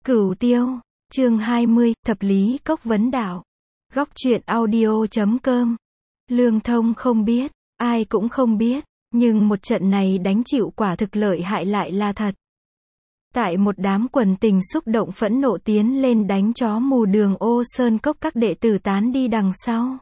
Cửu Tiêu, chương 20, Thập Lý Cốc Vấn Đạo. Góc truyện audio.com. Lương Thông không biết, ai cũng không biết, nhưng một trận này đánh chịu quả thực lợi hại lại là thật. Tại một đám quần tình xúc động phẫn nộ tiến lên đánh chó mù đường Ô Sơn Cốc, các đệ tử tán đi đằng sau.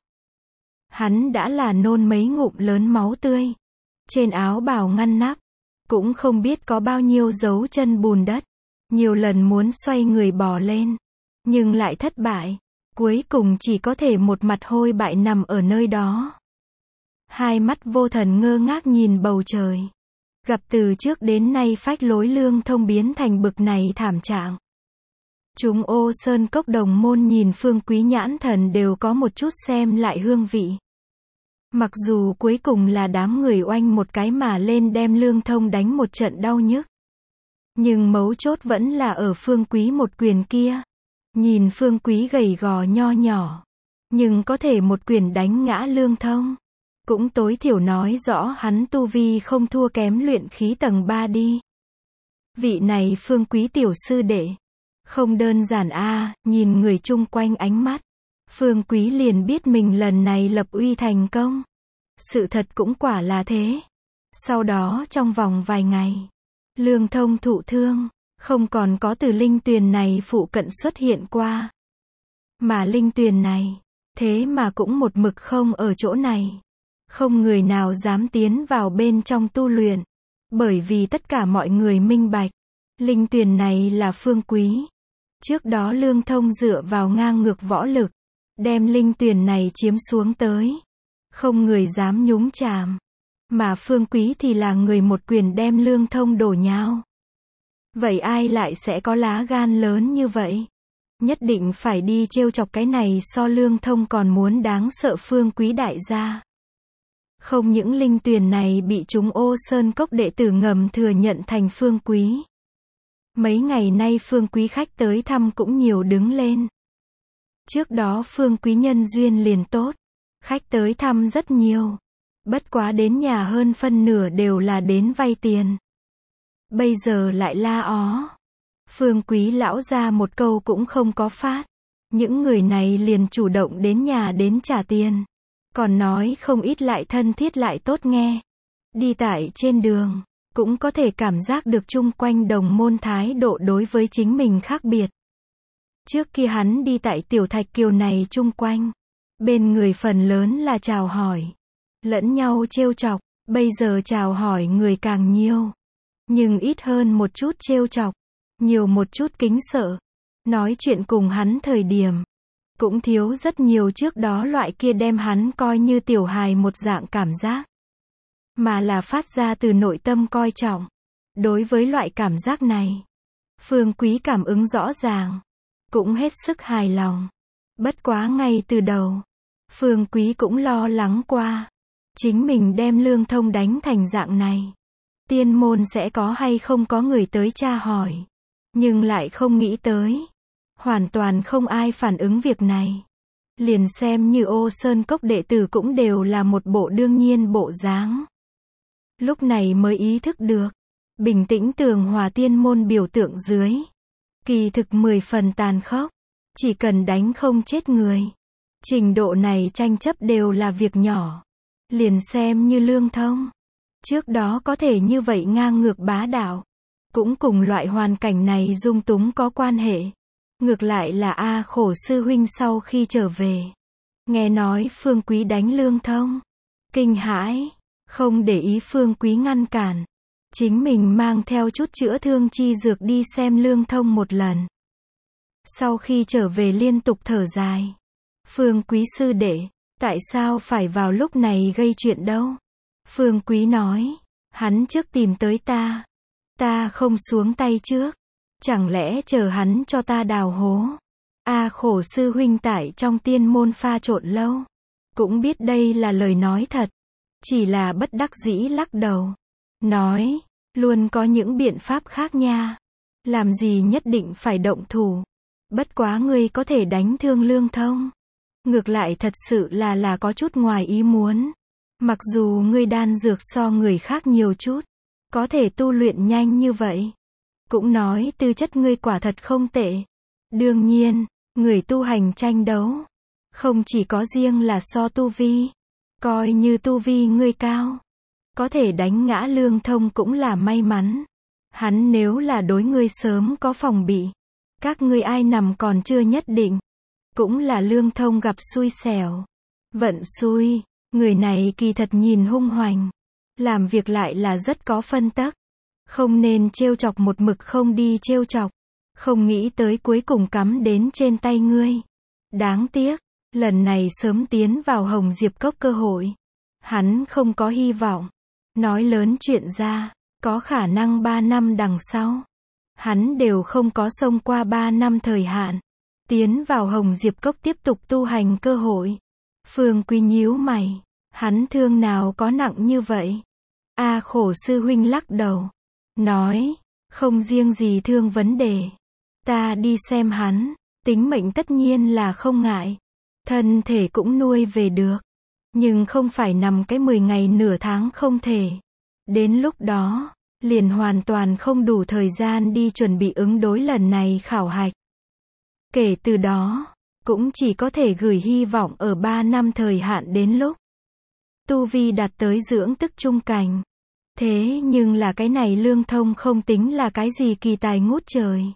Hắn đã là nôn mấy ngụm lớn máu tươi. Trên áo bào ngăn nắp, cũng không biết có bao nhiêu dấu chân bùn đất. Nhiều lần muốn xoay người bò lên, nhưng lại thất bại. Cuối cùng chỉ có thể một mặt hôi bại nằm ở nơi đó. Hai mắt vô thần ngơ ngác nhìn bầu trời. Gặp từ trước đến nay phách lối Lương Thông biến thành bực này thảm trạng. Chúng Ô Sơn Cốc đồng môn nhìn Phương Quý nhãn thần đều có một chút xem lại hương vị. Mặc dù cuối cùng là đám người oanh một cái mà lên đem Lương Thông đánh một trận đau nhức. Nhưng mấu chốt vẫn là ở Phương Quý một quyền kia. Nhìn Phương Quý gầy gò nho nhỏ, nhưng có thể một quyền đánh ngã Lương Thông. Cũng tối thiểu nói rõ hắn tu vi không thua kém luyện khí tầng 3 đi. Vị này Phương Quý tiểu sư đệ, không đơn giản a. Nhìn người chung quanh ánh mắt, Phương Quý liền biết mình lần này lập uy thành công. Sự thật cũng quả là thế. Sau đó trong vòng vài ngày, Lương Thông thụ thương, không còn có từ linh tuyền này phụ cận xuất hiện qua. Mà linh tuyền này, thế mà cũng một mực không ở chỗ này. Không người nào dám tiến vào bên trong tu luyện. Bởi vì tất cả mọi người minh bạch, linh tuyền này là Phương Quý. Trước đó Lương Thông dựa vào ngang ngược võ lực, đem linh tuyền này chiếm xuống tới. Không người dám nhúng chàm. Mà Phương Quý thì là người một quyền đem Lương Thông đổ nhào. Vậy ai lại sẽ có lá gan lớn như vậy? Nhất định phải đi trêu chọc cái này so Lương Thông còn muốn đáng sợ Phương Quý đại gia. Không những linh tuyền này bị chúng Ô Sơn Cốc đệ tử ngầm thừa nhận thành Phương Quý. Mấy ngày nay Phương Quý khách tới thăm cũng nhiều đứng lên. Trước đó Phương Quý nhân duyên liền tốt, khách tới thăm rất nhiều. Bất quá đến nhà hơn phân nửa đều là đến vay tiền. Bây giờ lại la ó. Phương Quý lão ra một câu cũng không có phát. Những người này liền chủ động đến nhà đến trả tiền. Còn nói không ít lại thân thiết lại tốt nghe. Đi tại trên đường, cũng có thể cảm giác được chung quanh đồng môn thái độ đối với chính mình khác biệt. Trước kia hắn đi tại Tiểu Thạch Kiều này chung quanh, bên người phần lớn là chào hỏi, lẫn nhau trêu chọc. Bây giờ chào hỏi người càng nhiều, nhưng ít hơn một chút trêu chọc, nhiều một chút kính sợ. Nói chuyện cùng hắn thời điểm, cũng thiếu rất nhiều trước đó loại kia đem hắn coi như tiểu hài một dạng cảm giác. Mà là phát ra từ nội tâm coi trọng. Đối với loại cảm giác này, Phương Quý cảm ứng rõ ràng, cũng hết sức hài lòng. Bất quá ngay từ đầu, Phương Quý cũng lo lắng qua. Chính mình đem Lương Thông đánh thành dạng này, tiên môn sẽ có hay không có người tới tra hỏi. Nhưng lại không nghĩ tới, hoàn toàn không ai phản ứng việc này. Liền xem như Ô Sơn Cốc đệ tử cũng đều là một bộ đương nhiên bộ dáng. Lúc này mới ý thức được, bình tĩnh tường hòa tiên môn biểu tượng dưới, kỳ thực 10 phần tàn khốc. Chỉ cần đánh không chết người, trình độ này tranh chấp đều là việc nhỏ. Liền xem như Lương Thông, trước đó có thể như vậy ngang ngược bá đạo, cũng cùng loại hoàn cảnh này dung túng có quan hệ. Ngược lại là A Khổ sư huynh sau khi trở về, nghe nói Phương Quý đánh Lương Thông, kinh hãi, không để ý Phương Quý ngăn cản, chính mình mang theo chút chữa thương chi dược đi xem Lương Thông một lần. Sau khi trở về liên tục thở dài. Phương Quý sư đệ, tại sao phải vào lúc này gây chuyện đâu? Phương Quý nói, hắn trước tìm tới ta. Ta không xuống tay trước. Chẳng lẽ chờ hắn cho ta đào hố? A Khổ sư huynh tại trong tiên môn pha trộn lâu, cũng biết đây là lời nói thật. Chỉ là bất đắc dĩ lắc đầu. Nói, luôn có những biện pháp khác nha. Làm gì nhất định phải động thủ. Bất quá ngươi có thể đánh thương Lương Thông. Ngược lại thật sự là có chút ngoài ý muốn. Mặc dù ngươi đan dược so người khác nhiều chút, có thể tu luyện nhanh như vậy, cũng nói tư chất ngươi quả thật không tệ. Đương nhiên, người tu hành tranh đấu, không chỉ có riêng là so tu vi, coi như tu vi ngươi cao, có thể đánh ngã Lương Thông cũng là may mắn. Hắn nếu là đối ngươi sớm có phòng bị, các ngươi ai nằm còn chưa nhất định. Cũng là Lương Thông gặp xui xẻo. Vận xui, người này kỳ thật nhìn hung hoành, làm việc lại là rất có phân tắc. Không nên trêu chọc một mực không đi trêu chọc, không nghĩ tới cuối cùng cắm đến trên tay ngươi. Đáng tiếc, lần này sớm tiến vào Hồng Diệp Cốc cơ hội, hắn không có hy vọng. Nói lớn chuyện ra, có khả năng 3 năm đằng sau, hắn đều không có xông qua 3 năm thời hạn, tiến vào Hồng Diệp Cốc tiếp tục tu hành cơ hội. Phương Quý nhíu mày, hắn thương nào có nặng như vậy? Khổ sư huynh lắc đầu, nói, không riêng gì thương vấn đề, ta đi xem hắn, tính mệnh tất nhiên là không ngại, thân thể cũng nuôi về được, nhưng không phải nằm cái 10 ngày nửa tháng không thể. Đến lúc đó, liền hoàn toàn không đủ thời gian đi chuẩn bị ứng đối lần này khảo hạch. Kể từ đó, cũng chỉ có thể gửi hy vọng ở 3 năm thời hạn đến lúc tu vi đạt tới dưỡng tức trung cảnh. Thế nhưng là cái này Lương Thông không tính là cái gì kỳ tài ngút trời.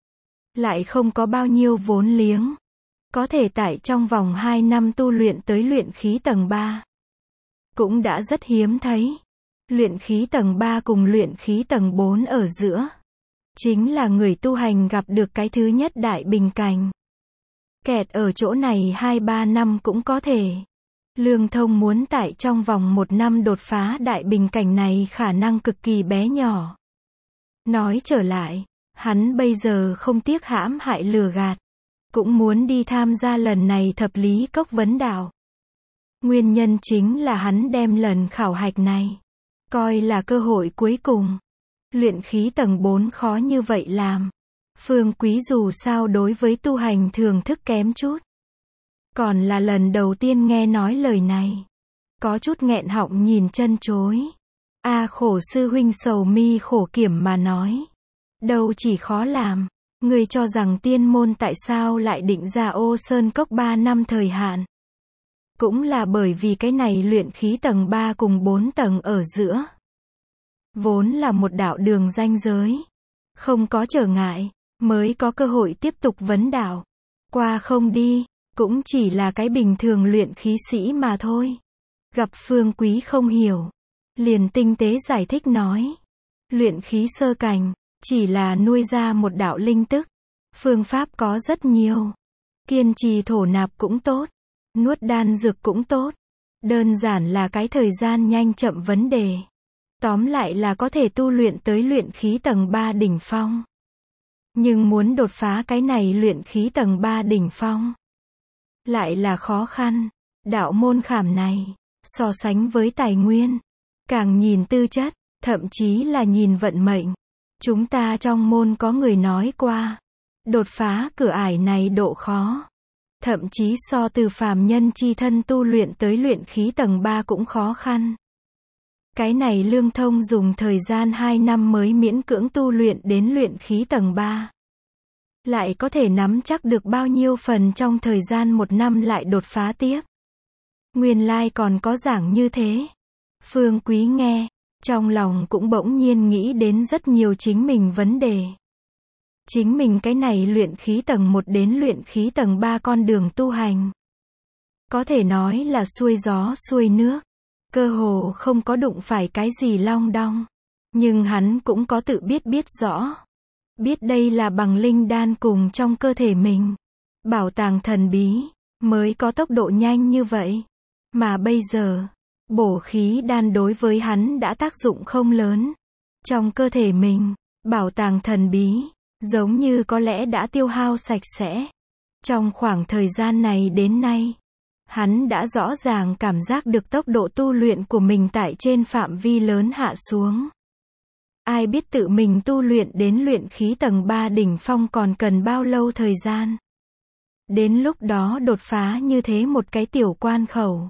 Lại không có bao nhiêu vốn liếng. Có thể tại trong vòng 2 năm tu luyện tới luyện khí tầng 3. Cũng đã rất hiếm thấy. Luyện khí tầng 3 cùng luyện khí tầng 4 ở giữa. Chính là người tu hành gặp được cái thứ nhất đại bình cảnh. Kẹt ở chỗ này 2-3 năm cũng có thể. Lương Thông muốn tại trong vòng 1 năm đột phá đại bình cảnh này khả năng cực kỳ bé nhỏ. Nói trở lại, hắn bây giờ không tiếc hãm hại lừa gạt, cũng muốn đi tham gia lần này thập lý cốc vấn đạo. Nguyên nhân chính là hắn đem lần khảo hạch này coi là cơ hội cuối cùng. Luyện khí tầng 4 khó như vậy làm. Phương Quý dù sao đối với tu hành thưởng thức kém chút. Còn là lần đầu tiên nghe nói lời này. Có chút nghẹn họng nhìn chân chối. Khổ sư huynh sầu mi khổ kiểm mà nói. Đâu chỉ khó làm. Người cho rằng tiên môn tại sao lại định ra Ô Sơn Cốc 3 năm thời hạn. Cũng là bởi vì cái này luyện khí tầng 3 cùng 4 tầng ở giữa. Vốn là một đạo đường ranh giới. Không có trở ngại, mới có cơ hội tiếp tục vấn đạo. Qua không đi, cũng chỉ là cái bình thường luyện khí sĩ mà thôi. Gặp Phương Quý không hiểu, liền tinh tế giải thích nói. Luyện khí sơ cảnh, chỉ là nuôi ra một đạo linh tức. Phương pháp có rất nhiều. Kiên trì thổ nạp cũng tốt. Nuốt đan dược cũng tốt. Đơn giản là cái thời gian nhanh chậm vấn đề. Tóm lại là có thể tu luyện tới luyện khí tầng 3 đỉnh phong. Nhưng muốn đột phá cái này luyện khí tầng 3 đỉnh phong, lại là khó khăn. Đạo môn khảm này, so sánh với tài nguyên, càng nhìn tư chất, thậm chí là nhìn vận mệnh. Chúng ta trong môn có người nói qua, đột phá cửa ải này độ khó. Thậm chí so từ phàm nhân chi thân tu luyện tới luyện khí tầng 3 cũng khó khăn. Cái này Lương Thông dùng thời gian 2 năm mới miễn cưỡng tu luyện đến luyện khí tầng 3. Lại có thể nắm chắc được bao nhiêu phần trong thời gian 1 năm lại đột phá tiếp. Nguyên lai còn có giảng như thế. Phương Quý nghe, trong lòng cũng bỗng nhiên nghĩ đến rất nhiều chính mình vấn đề. Chính mình cái này luyện khí tầng 1 đến luyện khí tầng 3 con đường tu hành. Có thể nói là xuôi gió xuôi nước. Cơ hồ không có đụng phải cái gì long đong. Nhưng hắn cũng có tự biết rõ. Biết đây là bằng linh đan cùng trong cơ thể mình. Bảo tàng thần bí, mới có tốc độ nhanh như vậy. Mà bây giờ, bổ khí đan đối với hắn đã tác dụng không lớn. Trong cơ thể mình, bảo tàng thần bí, giống như có lẽ đã tiêu hao sạch sẽ. Trong khoảng thời gian này đến nay, hắn đã rõ ràng cảm giác được tốc độ tu luyện của mình tại trên phạm vi lớn hạ xuống. Ai biết tự mình tu luyện đến luyện khí tầng 3 đỉnh phong còn cần bao lâu thời gian. Đến lúc đó đột phá như thế một cái tiểu quan khẩu.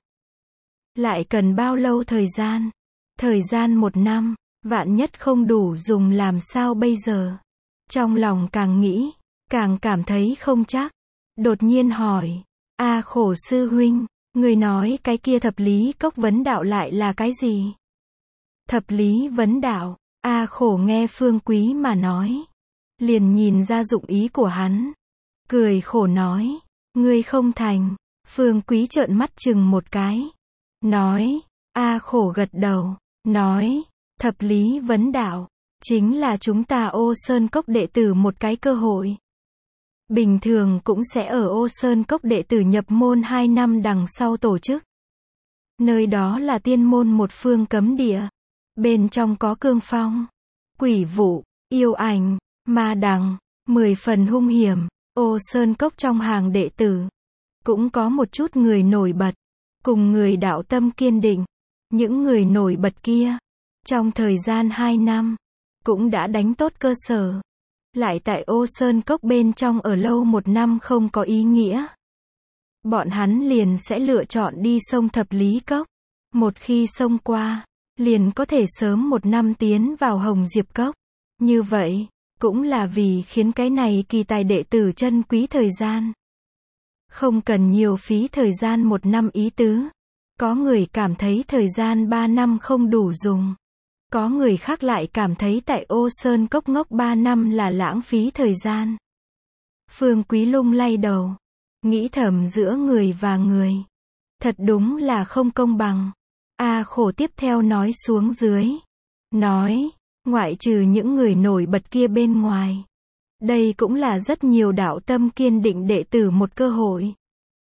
Lại cần bao lâu thời gian? Thời gian 1 năm, vạn nhất không đủ dùng làm sao bây giờ? Trong lòng càng nghĩ, càng cảm thấy không chắc. Đột nhiên hỏi, Khổ sư huynh, người nói cái kia thập lý cốc vấn đạo lại là cái gì? Thập lý vấn đạo, Khổ nghe Phương Quý mà nói, liền nhìn ra dụng ý của hắn. Cười khổ nói, ngươi không thành. Phương Quý trợn mắt chừng một cái. Nói, Khổ gật đầu, nói, thập lý vấn đạo, chính là chúng ta Ô Sơn Cốc đệ tử một cái cơ hội. Bình thường cũng sẽ ở Ô Sơn Cốc đệ tử nhập môn 2 năm đằng sau tổ chức. Nơi đó là tiên môn một phương cấm địa. Bên trong có cương phong, quỷ vụ, yêu ảnh, ma đằng, 10 phần hung hiểm. Ô Sơn Cốc trong hàng đệ tử, cũng có một chút người nổi bật, cùng người đạo tâm kiên định. Những người nổi bật kia, trong thời gian 2 năm, cũng đã đánh tốt cơ sở. Lại tại Ô Sơn Cốc bên trong ở lâu 1 năm không có ý nghĩa. Bọn hắn liền sẽ lựa chọn đi sông Thập Lý Cốc. Một khi xông qua, liền có thể sớm 1 năm tiến vào Hồng Diệp Cốc. Như vậy, cũng là vì khiến cái này kỳ tài đệ tử chân quý thời gian. Không cần nhiều phí thời gian 1 năm ý tứ. Có người cảm thấy thời gian 3 năm không đủ dùng. Có người khác lại cảm thấy tại Ô Sơn Cốc ngốc 3 năm là lãng phí thời gian. Phương Quý lung lay đầu, nghĩ thầm giữa người và người, thật đúng là không công bằng. Khổ tiếp theo nói xuống dưới. Nói, ngoại trừ những người nổi bật kia bên ngoài, đây cũng là rất nhiều đạo tâm kiên định đệ tử một cơ hội.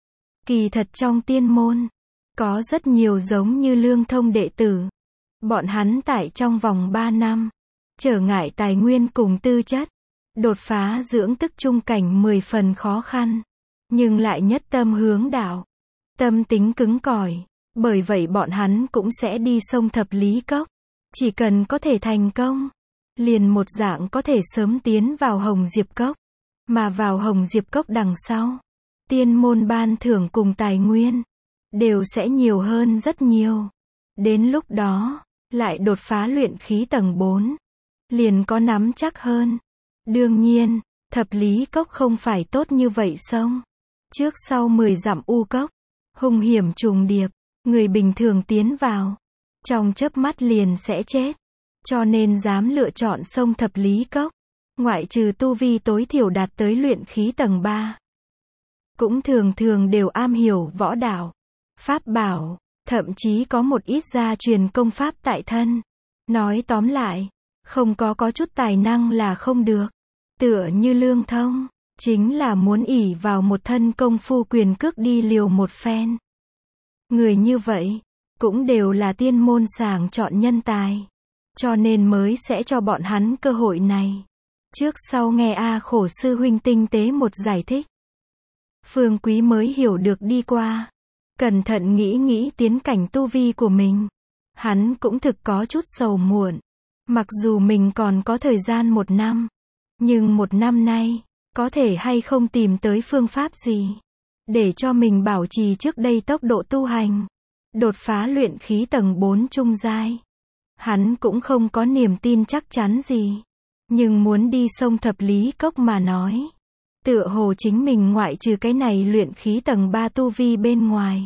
Kỳ thật trong tiên môn, có rất nhiều giống như Lương Thông đệ tử. Bọn hắn tại trong vòng 3 năm, trở ngại tài nguyên cùng tư chất, đột phá dưỡng tức trung cảnh 10 phần khó khăn, nhưng lại nhất tâm hướng đạo, tâm tính cứng cỏi. Bởi vậy bọn hắn cũng sẽ đi sông Thập Lý Cốc. Chỉ cần có thể thành công, liền một dạng có thể sớm tiến vào Hồng Diệp Cốc. Mà vào Hồng Diệp Cốc đằng sau, tiên môn ban thưởng cùng tài nguyên, đều sẽ nhiều hơn rất nhiều. Đến lúc đó, lại đột phá luyện khí tầng 4, liền có nắm chắc hơn. Đương nhiên, Thập Lý Cốc không phải tốt như vậy sông. Trước sau 10 dặm u cốc, hung hiểm trùng điệp, người bình thường tiến vào, trong chớp mắt liền sẽ chết. Cho nên dám lựa chọn sông Thập Lý Cốc, ngoại trừ tu vi tối thiểu đạt tới luyện khí tầng 3. Cũng thường thường đều am hiểu võ đạo, pháp bảo, thậm chí có một ít gia truyền công pháp tại thân. Nói tóm lại, không có chút tài năng là không được. Tựa như Lương Thông, chính là muốn ỷ vào một thân công phu quyền cước đi liều một phen. Người như vậy, cũng đều là tiên môn sàng chọn nhân tài. Cho nên mới sẽ cho bọn hắn cơ hội này. Trước sau nghe Khổ sư huynh tinh tế một giải thích, Phương Quý mới hiểu được đi qua. Cẩn thận nghĩ tiến cảnh tu vi của mình. Hắn cũng thực có chút sầu muộn. Mặc dù mình còn có thời gian 1 năm, nhưng 1 năm nay, có thể hay không tìm tới phương pháp gì, để cho mình bảo trì trước đây tốc độ tu hành, đột phá luyện khí tầng 4 trung giai. Hắn cũng không có niềm tin chắc chắn gì. Nhưng muốn đi sông Thập Lý Cốc mà nói, tựa hồ chính mình ngoại trừ cái này luyện khí tầng 3 tu vi bên ngoài,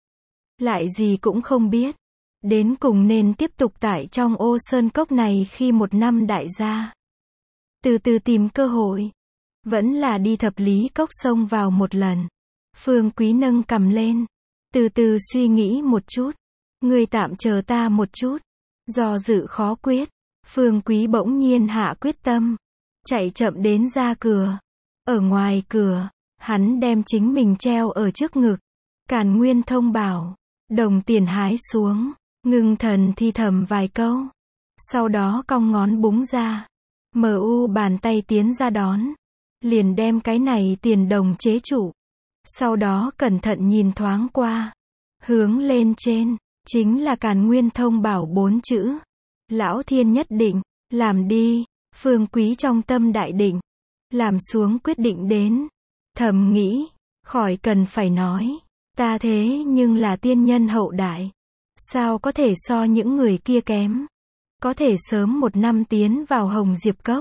lại gì cũng không biết. Đến cùng nên tiếp tục tại trong Ô Sơn Cốc này khi 1 năm đại gia. Từ từ tìm cơ hội. Vẫn là đi Thập Lý Cốc xông vào một lần. Phương Quý nâng cằm lên. Từ từ suy nghĩ một chút. Ngươi tạm chờ ta một chút. Do dự khó quyết. Phương Quý bỗng nhiên hạ quyết tâm. Chạy chậm đến ra cửa. Ở ngoài cửa, hắn đem chính mình treo ở trước ngực. Càn Nguyên thông bảo. Đồng tiền hái xuống. Ngưng thần thi thầm vài câu. Sau đó cong ngón búng ra. MU bàn tay tiến ra đón. Liền đem cái này tiền đồng chế trụ. Sau đó cẩn thận nhìn thoáng qua. Hướng lên trên, chính là Càn Nguyên thông bảo 4 chữ. Lão Thiên nhất định, làm đi. Phương Quý trong tâm đại định. Làm xuống quyết định đến. Thầm nghĩ, khỏi cần phải nói. Ta thế nhưng là tiên nhân hậu đại. Sao có thể so những người kia kém. Có thể sớm 1 năm tiến vào Hồng Diệp Cốc.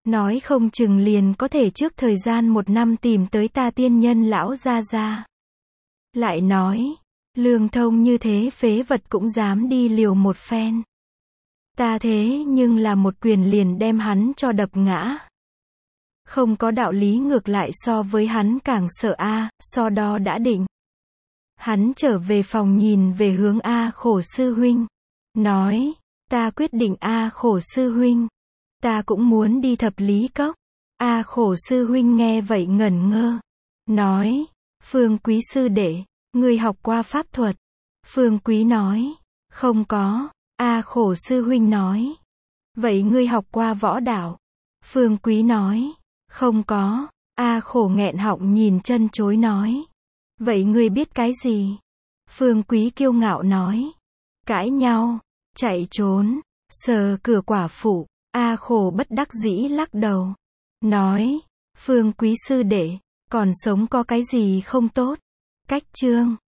Nói không chừng liền có thể trước thời gian 1 năm tìm tới ta tiên nhân lão gia gia. Lại nói, Lương Thông như thế phế vật cũng dám đi liều một phen. Ta thế nhưng là một quyền liền đem hắn cho đập ngã. Không có đạo lý, ngược lại so với hắn càng sợ a, so đo đã định. Hắn trở về phòng nhìn về hướng A Khổ sư huynh. Nói, ta quyết định A Khổ sư huynh. Ta cũng muốn đi Thập Lý Cốc. A Khổ sư huynh nghe vậy ngẩn ngơ. Nói, Phương Quý sư đệ, ngươi học qua pháp thuật. Phương Quý nói, không có. A Khổ sư huynh nói, vậy ngươi học qua võ đạo? Phương Quý nói, không có. A Khổ nghẹn họng nhìn chân chối nói, vậy ngươi biết cái gì? Phương Quý kiêu ngạo nói, cãi nhau, chạy trốn, sờ cửa quả phụ. A Khổ bất đắc dĩ lắc đầu. Nói, Phương Quý sư đệ, còn sống có cái gì không tốt? Cách chương